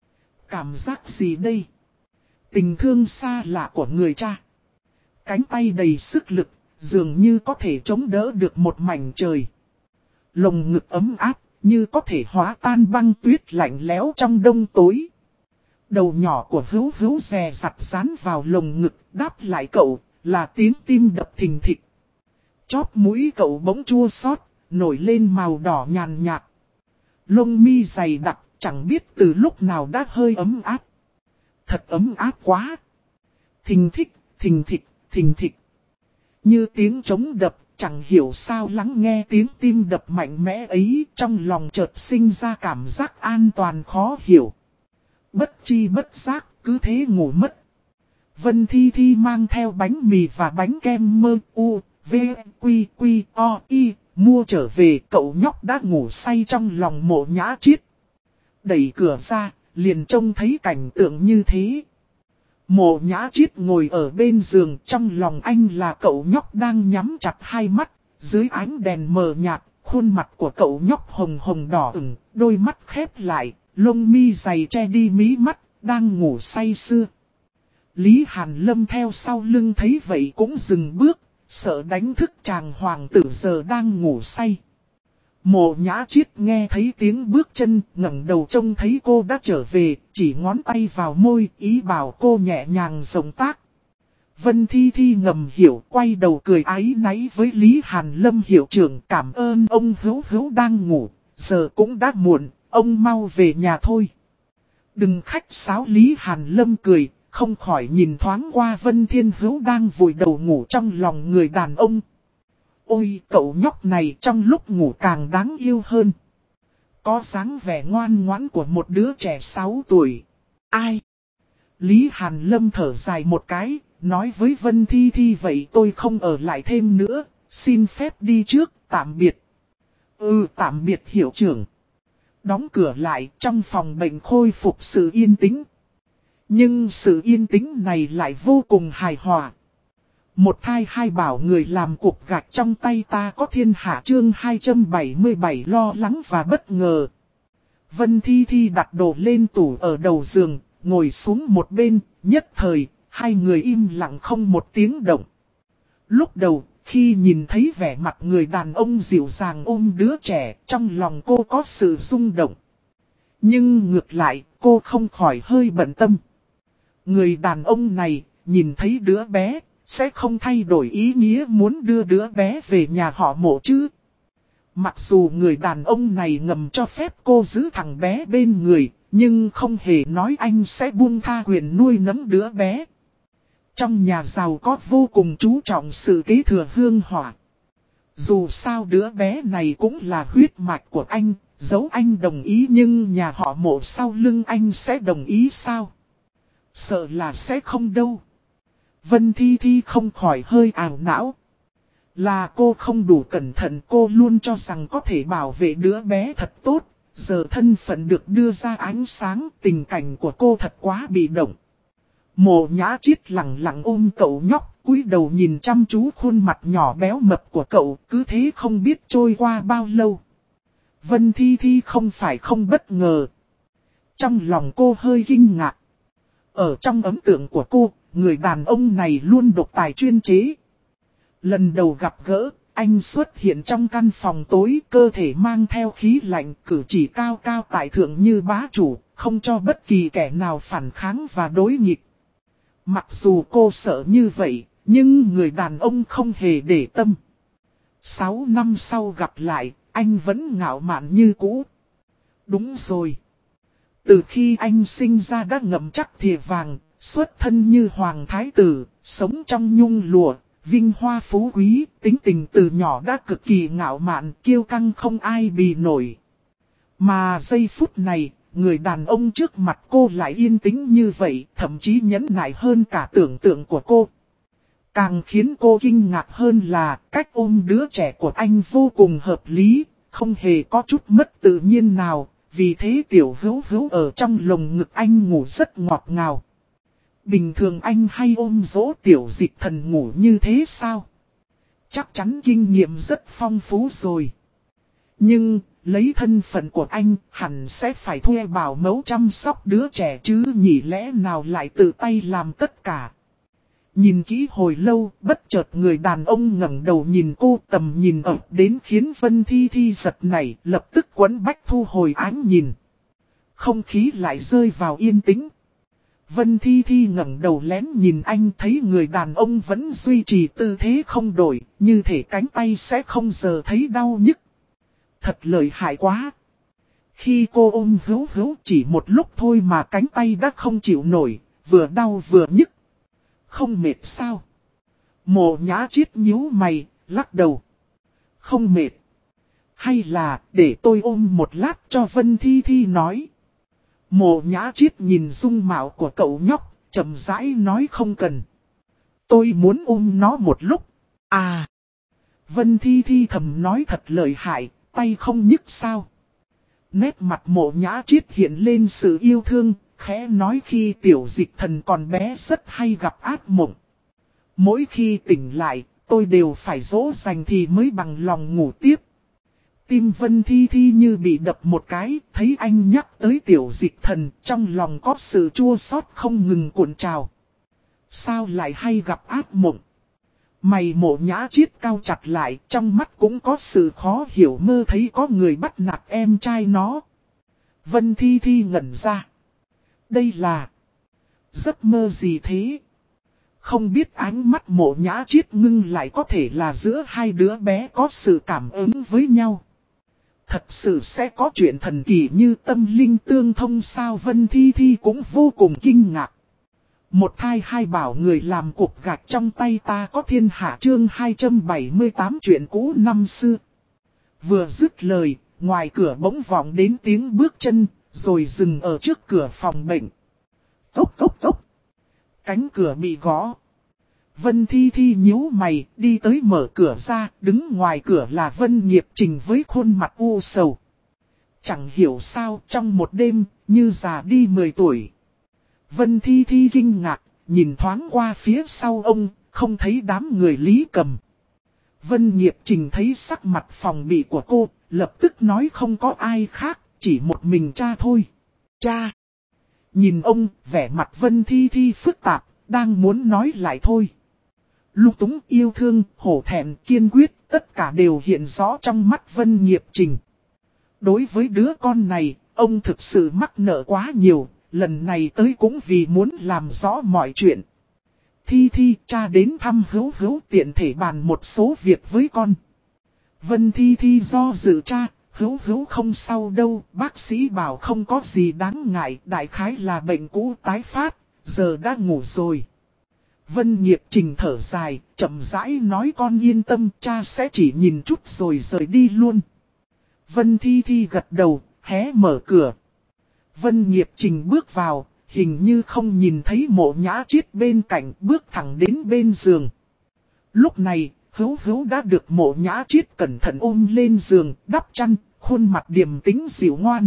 Cảm giác gì đây? Tình thương xa lạ của người cha. Cánh tay đầy sức lực, dường như có thể chống đỡ được một mảnh trời. Lồng ngực ấm áp, như có thể hóa tan băng tuyết lạnh lẽo trong đông tối. Đầu nhỏ của hữu hữu dè dặt dán vào lồng ngực, đáp lại cậu, là tiếng tim đập thình thịch. Chóp mũi cậu bỗng chua xót, nổi lên màu đỏ nhàn nhạt. Lông mi dày đặc, chẳng biết từ lúc nào đã hơi ấm áp. Thật ấm áp quá. Thình thịch, thình thịch, thình thịch. Như tiếng trống đập, chẳng hiểu sao lắng nghe tiếng tim đập mạnh mẽ ấy, trong lòng chợt sinh ra cảm giác an toàn khó hiểu. Bất chi bất giác, cứ thế ngủ mất. Vân Thi Thi mang theo bánh mì và bánh kem mơ u, v, quy, quy, o, y, mua trở về. Cậu nhóc đã ngủ say trong lòng Mộ Nhã Chiết. Đẩy cửa ra, liền trông thấy cảnh tượng như thế. Mộ Nhã Chiết ngồi ở bên giường, trong lòng anh là cậu nhóc đang nhắm chặt hai mắt. Dưới ánh đèn mờ nhạt, khuôn mặt của cậu nhóc hồng hồng đỏ ửng, đôi mắt khép lại, lông mi dày che đi mí mắt, đang ngủ say sưa. Lý Hàn Lâm theo sau lưng thấy vậy cũng dừng bước, sợ đánh thức chàng hoàng tử giờ đang ngủ say. Mộ Nhã Chiết nghe thấy tiếng bước chân, ngẩng đầu trông thấy cô đã trở về, chỉ ngón tay vào môi, ý bảo cô nhẹ nhàng rộng tác. Vân Thi Thi ngầm hiểu, quay đầu cười áy náy với Lý Hàn Lâm hiệu trưởng, cảm ơn ông Hữu Hữu đang ngủ, giờ cũng đã muộn, ông mau về nhà thôi. Đừng khách sáo, Lý Hàn Lâm cười, không khỏi nhìn thoáng qua Vân Thiên Hữu đang vùi đầu ngủ trong lòng người đàn ông. Ôi, cậu nhóc này trong lúc ngủ càng đáng yêu hơn. Có dáng vẻ ngoan ngoãn của một đứa trẻ 6 tuổi. Ai? Lý Hàn Lâm thở dài một cái, nói với Vân Thi Thi, vậy tôi không ở lại thêm nữa, xin phép đi trước, tạm biệt. Tạm biệt hiệu trưởng. Đóng cửa lại, trong phòng bệnh khôi phục sự yên tĩnh. Nhưng sự yên tĩnh này lại vô cùng hài hòa. Một thai hai bảo, người làm cục gạch trong tay ta có thiên hạ, chương 277 lo lắng và bất ngờ. Vân Thi Thi đặt đồ lên tủ ở đầu giường, ngồi xuống một bên, nhất thời, hai người im lặng không một tiếng động. Lúc đầu, khi nhìn thấy vẻ mặt người đàn ông dịu dàng ôm đứa trẻ, trong lòng cô có sự rung động. Nhưng ngược lại, cô không khỏi hơi bận tâm. Người đàn ông này, nhìn thấy đứa bé, sẽ không thay đổi ý nghĩa muốn đưa đứa bé về nhà họ Mộ chứ. Mặc dù người đàn ông này ngầm cho phép cô giữ thằng bé bên người, nhưng không hề nói anh sẽ buông tha quyền nuôi nấng đứa bé. Trong nhà giàu có vô cùng chú trọng sự kế thừa hương hỏa. Dù sao đứa bé này cũng là huyết mạch của anh, dẫu anh đồng ý nhưng nhà họ Mộ sau lưng anh sẽ đồng ý sao? Sợ là sẽ không đâu. Vân Thi Thi không khỏi hơi ảo não. Là cô không đủ cẩn thận, cô luôn cho rằng có thể bảo vệ đứa bé thật tốt. Giờ thân phận được đưa ra ánh sáng, tình cảnh của cô thật quá bị động. Mộ Nhã Chiết lặng lặng ôm cậu nhóc, cúi đầu nhìn chăm chú khuôn mặt nhỏ béo mập của cậu, cứ thế không biết trôi qua bao lâu. Vân Thi Thi không phải không bất ngờ. Trong lòng cô hơi kinh ngạc. Ở trong ấn tượng của cô, người đàn ông này luôn độc tài chuyên chế. Lần đầu gặp gỡ, anh xuất hiện trong căn phòng tối, cơ thể mang theo khí lạnh, cử chỉ cao cao tại thượng như bá chủ, không cho bất kỳ kẻ nào phản kháng và đối nghịch. Mặc dù cô sợ như vậy, nhưng người đàn ông không hề để tâm. 6 năm sau gặp lại, anh vẫn ngạo mạn như cũ. Đúng rồi. Từ khi anh sinh ra đã ngậm chắc thìa vàng, xuất thân như hoàng thái tử, sống trong nhung lụa, vinh hoa phú quý, tính tình từ nhỏ đã cực kỳ ngạo mạn, kiêu căng không ai bì nổi. Mà giây phút này, người đàn ông trước mặt cô lại yên tĩnh như vậy, thậm chí nhẫn nại hơn cả tưởng tượng của cô. Càng khiến cô kinh ngạc hơn là cách ôm đứa trẻ của anh vô cùng hợp lý, không hề có chút mất tự nhiên nào, vì thế Tiểu Hữu Hữu ở trong lồng ngực anh ngủ rất ngọt ngào. Bình thường anh hay ôm dỗ Tiểu Dịch Thần ngủ như thế sao? Chắc chắn kinh nghiệm rất phong phú rồi. Nhưng, lấy thân phận của anh, hẳn sẽ phải thuê bảo mẫu chăm sóc đứa trẻ chứ nhỉ, lẽ nào lại tự tay làm tất cả. Nhìn kỹ hồi lâu, bất chợt người đàn ông ngẩng đầu nhìn cô, tầm nhìn ập đến khiến Vân Thi Thi giật nảy, lập tức quấn bách thu hồi ánh nhìn. Không khí lại rơi vào yên tĩnh. Vân Thi Thi ngẩng đầu lén nhìn anh, thấy người đàn ông vẫn duy trì tư thế không đổi, như thể cánh tay sẽ không giờ thấy đau nhức. Thật lợi hại quá. Khi cô ôm Hữu Hữu chỉ một lúc thôi mà cánh tay đã không chịu nổi, vừa đau vừa nhức. Không mệt sao? Mộ Nhã Chiết nhíu mày, lắc đầu. Không mệt. Hay là để tôi ôm một lát cho Vân Thi Thi nói. Mộ Nhã Chiết nhìn dung mạo của cậu nhóc, chậm rãi nói không cần. Tôi muốn ôm nó một lúc. À. Vân Thi Thi thầm nói thật lợi hại, tay không nhức sao. Nét mặt Mộ Nhã Chiết hiện lên sự yêu thương, khẽ nói khi Tiểu Dịch Thần còn bé rất hay gặp ác mộng. Mỗi khi tỉnh lại, tôi đều phải dỗ dành thì mới bằng lòng ngủ tiếp. Tim Vân Thi Thi như bị đập một cái, thấy anh nhắc tới Tiểu Dịch Thần, trong lòng có sự chua xót không ngừng cuộn trào. Sao lại hay gặp ác mộng? Mày Mộ Nhã Chiết cao chặt lại, trong mắt cũng có sự khó hiểu, mơ thấy có người bắt nạt em trai nó. Vân Thi Thi ngẩn ra. Đây là giấc mơ gì thế? Không biết ánh mắt Mộ Nhã Chiết ngưng lại có thể là giữa hai đứa bé có sự cảm ứng với nhau. Thật sự sẽ có chuyện thần kỳ như tâm linh tương thông sao? Vân Thi Thi cũng vô cùng kinh ngạc. Một thai hai bảo người làm cục gạch trong tay ta có thiên hạ chương 278 chuyện cũ năm xưa. Vừa dứt lời, ngoài cửa bỗng vọng đến tiếng bước chân, rồi dừng ở trước cửa phòng bệnh. Cốc cốc cốc. Cánh cửa bị gõ. Vân Thi Thi nhíu mày, đi tới mở cửa ra, đứng ngoài cửa là Vân Nghiệp Trình với khuôn mặt u sầu. Chẳng hiểu sao trong một đêm, như già đi 10 tuổi. Vân Thi Thi kinh ngạc, nhìn thoáng qua phía sau ông, không thấy đám người Lý Cầm. Vân Nghiệp Trình thấy sắc mặt phòng bị của cô, lập tức nói không có ai khác, chỉ một mình cha thôi. Cha! Nhìn ông, vẻ mặt Vân Thi Thi phức tạp, đang muốn nói lại thôi. Lung túng, yêu thương, hổ thẹn, kiên quyết, tất cả đều hiện rõ trong mắt Vân Nghiệp Trình. Đối với đứa con này, ông thực sự mắc nợ quá nhiều, lần này tới cũng vì muốn làm rõ mọi chuyện. Thi Thi, cha đến thăm Hữu Hữu tiện thể bàn một số việc với con. Vân Thi Thi do dự cha, Hữu Hữu không sao đâu, bác sĩ bảo không có gì đáng ngại, đại khái là bệnh cũ tái phát, giờ đã ngủ rồi. Vân Nghiệp Trình thở dài, chậm rãi nói con yên tâm, cha sẽ chỉ nhìn chút rồi rời đi luôn. Vân Thi Thi gật đầu, hé mở cửa. Vân Nghiệp Trình bước vào, hình như không nhìn thấy Mộ Nhã Chiết bên cạnh, bước thẳng đến bên giường. Lúc này, Hữu Hữu đã được Mộ Nhã Chiết cẩn thận ôm lên giường, đắp chăn, khuôn mặt điềm tĩnh dịu ngoan.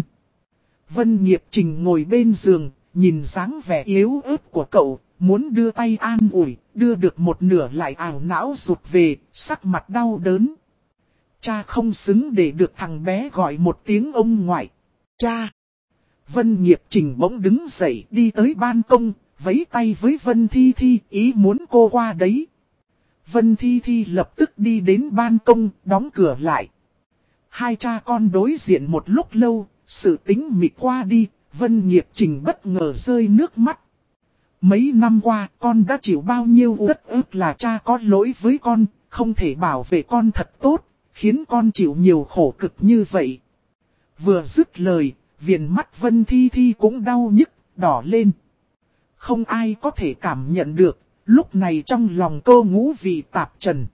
Vân Nghiệp Trình ngồi bên giường, nhìn dáng vẻ yếu ớt của cậu, muốn đưa tay an ủi, đưa được một nửa lại ảo não rụt về, sắc mặt đau đớn. Cha không xứng để được thằng bé gọi một tiếng ông ngoại. Cha! Vân Nghiệp Trình bỗng đứng dậy đi tới ban công, vẫy tay với Vân Thi Thi, ý muốn cô qua đấy. Vân Thi Thi lập tức đi đến ban công, đóng cửa lại. Hai cha con đối diện một lúc lâu, sự tĩnh mịch qua đi, Vân Nghiệp Trình bất ngờ rơi nước mắt. Mấy năm qua, con đã chịu bao nhiêu uất ức là cha có lỗi với con, không thể bảo vệ con thật tốt, khiến con chịu nhiều khổ cực như vậy. Vừa dứt lời, viền mắt Vân Thi Thi cũng đau nhức, đỏ lên. Không ai có thể cảm nhận được, lúc này trong lòng cô ngũ vị tạp trần.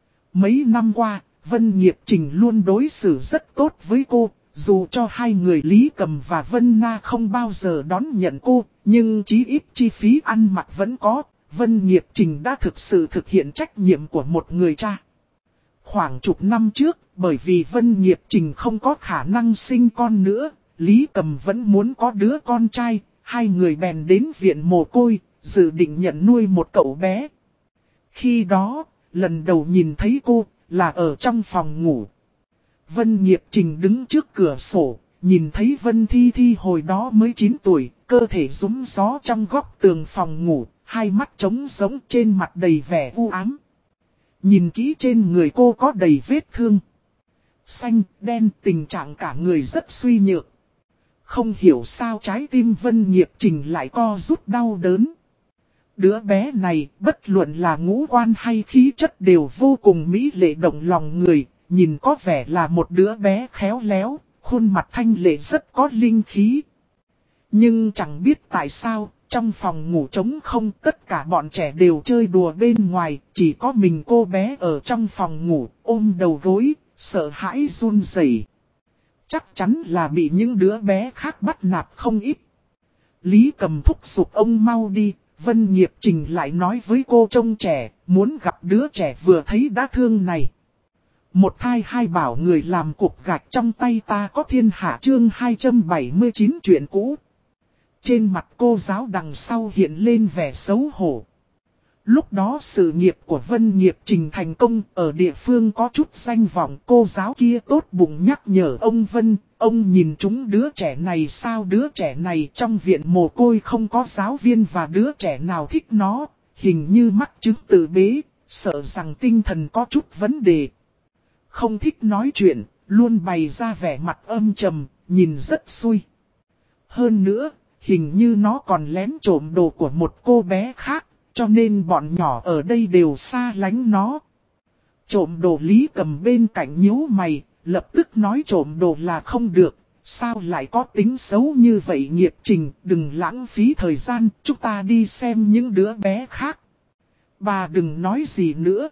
Mấy năm qua, Vân Nghiệp Trình luôn đối xử rất tốt với cô, dù cho hai người Lý Cầm và Vân Na không bao giờ đón nhận cô, nhưng chí ít chi phí ăn mặc vẫn có, Vân Nghiệp Trình đã thực sự thực hiện trách nhiệm của một người cha. Khoảng chục năm trước, bởi vì Vân Nghiệp Trình không có khả năng sinh con nữa, Lý Cầm vẫn muốn có đứa con trai, hai người bèn đến viện mồ côi, dự định nhận nuôi một cậu bé. Khi đó, lần đầu nhìn thấy cô, là ở trong phòng ngủ. Vân Nghiệp Trình đứng trước cửa sổ, nhìn thấy Vân Thi Thi hồi đó mới 9 tuổi, cơ thể rúm gió trong góc tường phòng ngủ, hai mắt trống rỗng trên mặt đầy vẻ u ám. Nhìn kỹ trên người cô có đầy vết thương. Xanh, đen, tình trạng cả người rất suy nhược. Không hiểu sao trái tim Vân Nghiệp Trình lại co rút đau đớn. Đứa bé này, bất luận là ngũ quan hay khí chất đều vô cùng mỹ lệ động lòng người, nhìn có vẻ là một đứa bé khéo léo, khuôn mặt thanh lệ rất có linh khí. Nhưng chẳng biết tại sao, trong phòng ngủ trống không tất cả bọn trẻ đều chơi đùa bên ngoài, chỉ có mình cô bé ở trong phòng ngủ, ôm đầu gối, sợ hãi run rẩy. Chắc chắn là bị những đứa bé khác bắt nạt không ít. Lý Cầm thúc giục ông mau đi, Vân Nghiệp Trình lại nói với cô trông trẻ, muốn gặp đứa trẻ vừa thấy đã thương này. Một thai hai bảo người làm cục gạch trong tay ta có thiên hạ chương 279 chuyện cũ. Trên mặt cô giáo đằng sau hiện lên vẻ xấu hổ. Lúc đó sự nghiệp của Vân Nghiệp Trình thành công ở địa phương có chút danh vọng, cô giáo kia tốt bụng nhắc nhở ông Vân, ông nhìn chúng đứa trẻ này sao, đứa trẻ này trong viện mồ côi không có giáo viên và đứa trẻ nào thích nó, hình như mắc chứng tự bế, sợ rằng tinh thần có chút vấn đề. Không thích nói chuyện, luôn bày ra vẻ mặt âm trầm, nhìn rất xui. Hơn nữa, hình như nó còn lén trộm đồ của một cô bé khác. cho nên bọn nhỏ ở đây đều xa lánh nó. Trộm đồ Lý Cầm bên cạnh nhíu mày, lập tức nói trộm đồ là không được, sao lại có tính xấu như vậy Nghiệp Trình, đừng lãng phí thời gian, chúng ta đi xem những đứa bé khác. Bà đừng nói gì nữa.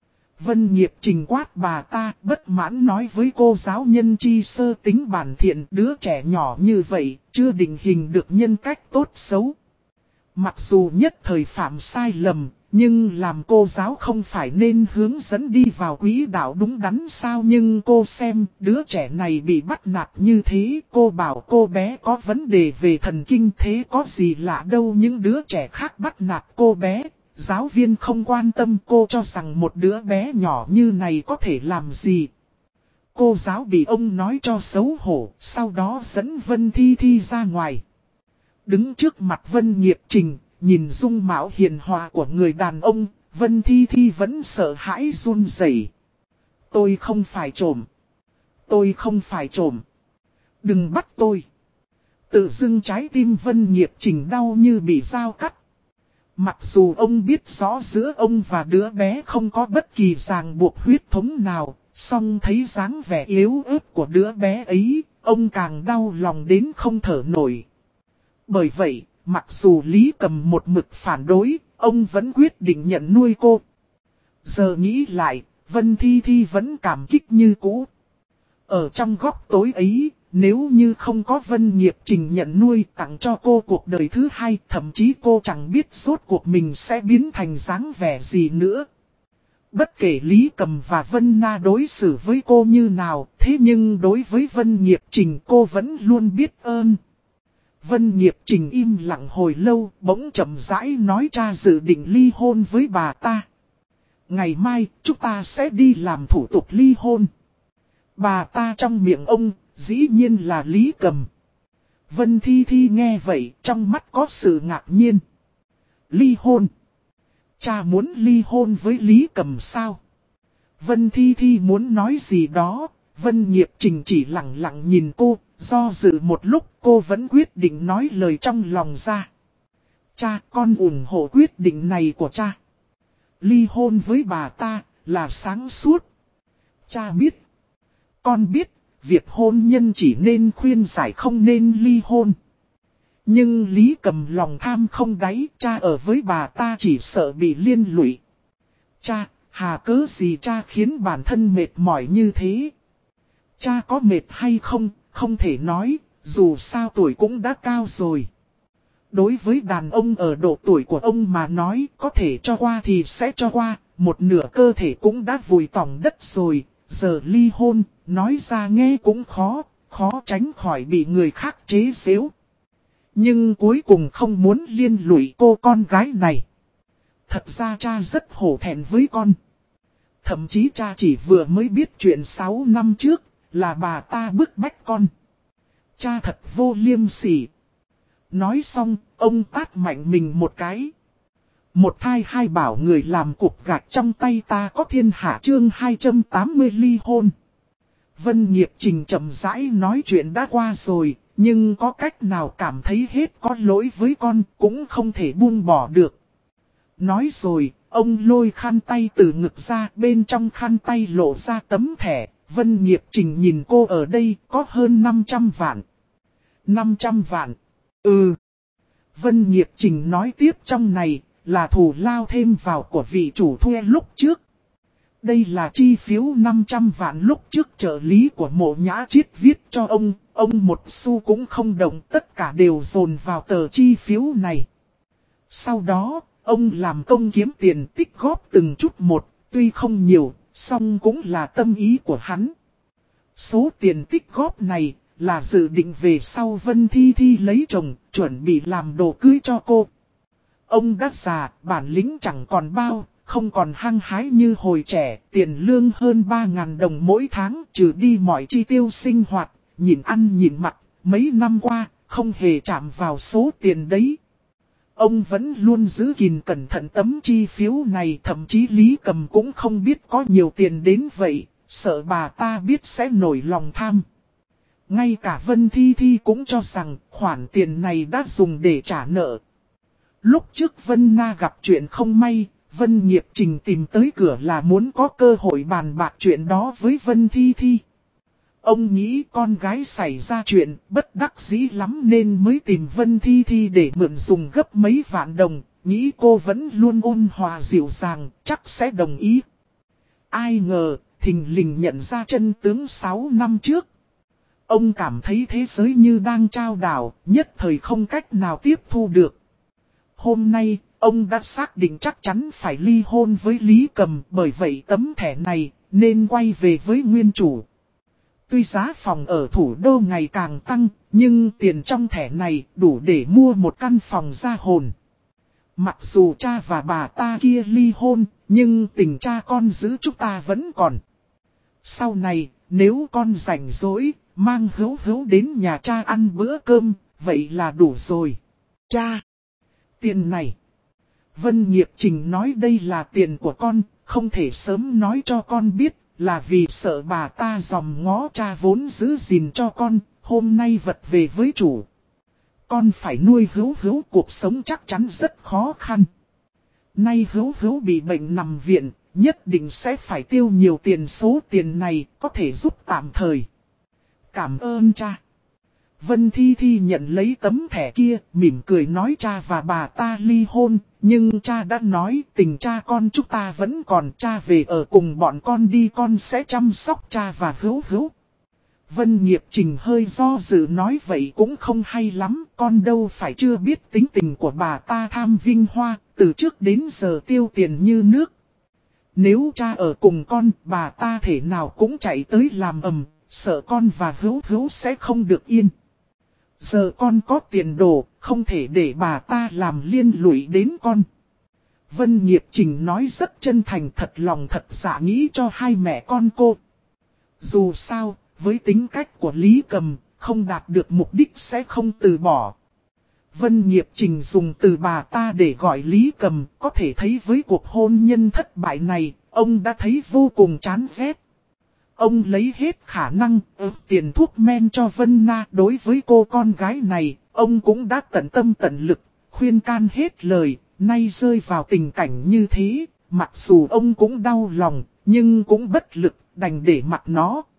Vân Nghiệp Trình quát bà ta, bất mãn nói với cô giáo nhân chi sơ tính bản thiện, đứa trẻ nhỏ như vậy, chưa định hình được nhân cách tốt xấu. Mặc dù nhất thời phạm sai lầm, nhưng làm cô giáo không phải nên hướng dẫn đi vào quỹ đạo đúng đắn sao? Nhưng cô xem, đứa trẻ này bị bắt nạt như thế, cô bảo cô bé có vấn đề về thần kinh, thế có gì lạ đâu. Những đứa trẻ khác bắt nạt cô bé, giáo viên không quan tâm, cô cho rằng một đứa bé nhỏ như này có thể làm gì. Cô giáo bị ông nói cho xấu hổ, sau đó dẫn Vân Thi Thi ra ngoài. Đứng trước mặt Vân Nghiệp Trình, nhìn dung mạo hiền hòa của người đàn ông, Vân Thi Thi vẫn sợ hãi run rẩy. Tôi không phải trộm. Tôi không phải trộm. Đừng bắt tôi. Tự dưng trái tim Vân Nghiệp Trình đau như bị dao cắt. Mặc dù ông biết rõ giữa ông và đứa bé không có bất kỳ ràng buộc huyết thống nào, song thấy dáng vẻ yếu ớt của đứa bé ấy, ông càng đau lòng đến không thở nổi. Bởi vậy, mặc dù Lý Cầm một mực phản đối, ông vẫn quyết định nhận nuôi cô. Giờ nghĩ lại, Vân Thi Thi vẫn cảm kích như cũ. Ở trong góc tối ấy, nếu như không có Vân Nghiệp Trình nhận nuôi tặng cho cô cuộc đời thứ hai, thậm chí cô chẳng biết rốt cuộc mình sẽ biến thành dáng vẻ gì nữa. Bất kể Lý Cầm và Vân Na đối xử với cô như nào, thế nhưng đối với Vân Nghiệp Trình cô vẫn luôn biết ơn. Vân Nghiệp Trình im lặng hồi lâu, bỗng chậm rãi nói cha dự định ly hôn với bà ta. Ngày mai, chúng ta sẽ đi làm thủ tục ly hôn. Bà ta trong miệng ông, dĩ nhiên là Lý Cầm. Vân Thi Thi nghe vậy, trong mắt có sự ngạc nhiên. Ly hôn? Cha muốn ly hôn với Lý Cầm sao? Vân Thi Thi muốn nói gì đó, Vân Nghiệp Trình chỉ lặng lặng nhìn cô, do dự một lúc cô vẫn quyết định nói lời trong lòng ra. Cha, con ủng hộ quyết định này của cha. Ly hôn với bà ta là sáng suốt. Cha biết. Con biết, việc hôn nhân chỉ nên khuyên giải không nên ly hôn. Nhưng Lý Cầm lòng tham không đáy, cha ở với bà ta chỉ sợ bị liên lụy. Cha, hà cớ gì cha khiến bản thân mệt mỏi như thế? Cha có mệt hay không, không thể nói, dù sao tuổi cũng đã cao rồi. Đối với đàn ông ở độ tuổi của ông mà nói, có thể cho qua thì sẽ cho qua, một nửa cơ thể cũng đã vùi tỏng đất rồi, giờ ly hôn, nói ra nghe cũng khó tránh khỏi bị người khác chế giễu. Nhưng cuối cùng không muốn liên lụy cô con gái này. Thật ra cha rất hổ thẹn với con. Thậm chí cha chỉ vừa mới biết chuyện 6 năm trước, là bà ta bức bách con. Cha thật vô liêm sỉ. Nói xong, ông tát mạnh mình một cái. Một thai hai bảo người làm cục gạch trong tay ta có thiên hạ chương 280 ly hôn. Vân Nghiệp Trình chậm rãi nói chuyện đã qua rồi, nhưng có cách nào cảm thấy hết có lỗi với con cũng không thể buông bỏ được. Nói rồi, ông lôi khăn tay từ ngực ra, bên trong khăn tay lộ ra tấm thẻ. Vân Nghiệp Trình nhìn cô ở đây có hơn 500 vạn. 500 vạn. Ừ. Vân Nghiệp Trình nói tiếp trong này là thù lao thêm vào của vị chủ thuê lúc trước. Đây là chi phiếu 500 vạn lúc trước trợ lý của Mộ Nhã Chiết viết cho ông một xu cũng không động, tất cả đều dồn vào tờ chi phiếu này. Sau đó, ông làm công kiếm tiền tích góp từng chút một, tuy không nhiều, song cũng là tâm ý của hắn. Số tiền tích góp này là dự định về sau Vân Thi Thi lấy chồng, chuẩn bị làm đồ cưới cho cô. Ông đã già, bản lĩnh chẳng còn bao, không còn hăng hái như hồi trẻ, tiền lương hơn 3.000 đồng mỗi tháng, trừ đi mọi chi tiêu sinh hoạt, nhìn ăn nhìn mặc, mấy năm qua, không hề chạm vào số tiền đấy. Ông vẫn luôn giữ gìn cẩn thận tấm chi phiếu này, thậm chí Lý Cầm cũng không biết có nhiều tiền đến vậy, sợ bà ta biết sẽ nổi lòng tham. Ngay cả Vân Thi Thi cũng cho rằng khoản tiền này đã dùng để trả nợ. Lúc trước Vân Na gặp chuyện không may, Vân Nghiệp Trình tìm tới cửa là muốn có cơ hội bàn bạc chuyện đó với Vân Thi Thi. Ông nghĩ con gái xảy ra chuyện bất đắc dĩ lắm nên mới tìm Vân Thi Thi để mượn dùng gấp mấy vạn đồng, nghĩ cô vẫn luôn ôn hòa dịu dàng, chắc sẽ đồng ý. Ai ngờ, thình lình nhận ra chân tướng 6 năm trước. Ông cảm thấy thế giới như đang trao đảo, nhất thời không cách nào tiếp thu được. Hôm nay, ông đã xác định chắc chắn phải ly hôn với Lý Cầm, bởi vậy tấm thẻ này nên quay về với nguyên chủ. Tuy giá phòng ở thủ đô ngày càng tăng, nhưng tiền trong thẻ này đủ để mua một căn phòng ra hồn. Mặc dù cha và bà ta kia ly hôn, nhưng tình cha con giữ chúng ta vẫn còn. Sau này, nếu con rảnh rỗi, mang Hữu Hữu đến nhà cha ăn bữa cơm, vậy là đủ rồi. Cha! Tiền này! Vân Nghiệp Trình nói đây là tiền của con, không thể sớm nói cho con biết, là vì sợ bà ta dòm ngó cha vốn giữ gìn cho con, hôm nay vật về với chủ. Con phải nuôi Hữu Hữu, cuộc sống chắc chắn rất khó khăn. Nay Hữu Hữu bị bệnh nằm viện, nhất định sẽ phải tiêu nhiều tiền, số tiền này có thể giúp tạm thời. Cảm ơn cha. Vân Thi Thi nhận lấy tấm thẻ kia, mỉm cười nói cha và bà ta ly hôn, nhưng cha đã nói tình cha con chúng ta vẫn còn, cha về ở cùng bọn con đi, con sẽ chăm sóc cha và Hữu Hữu. Vân Nghiệp Trình hơi do dự nói vậy cũng không hay lắm, con đâu phải chưa biết tính tình của bà ta tham vinh hoa, từ trước đến giờ tiêu tiền như nước. Nếu cha ở cùng con, bà ta thể nào cũng chạy tới làm ầm, sợ con và Hữu Hữu sẽ không được yên. Giờ con có tiền đồ, không thể để bà ta làm liên lụy đến con. Vân Nghiệp Trình nói rất chân thành, thật lòng thật dạ nghĩ cho hai mẹ con cô. Dù sao, với tính cách của Lý Cầm, không đạt được mục đích sẽ không từ bỏ. Vân Nghiệp Trình dùng từ bà ta để gọi Lý Cầm, có thể thấy với cuộc hôn nhân thất bại này, ông đã thấy vô cùng chán ghét. Ông lấy hết khả năng tiền thuốc men cho Vân Na. Đối với cô con gái này, ông cũng đã tận tâm tận lực, khuyên can hết lời. Nay rơi vào tình cảnh như thế, mặc dù ông cũng đau lòng, nhưng cũng bất lực, đành để mặc nó.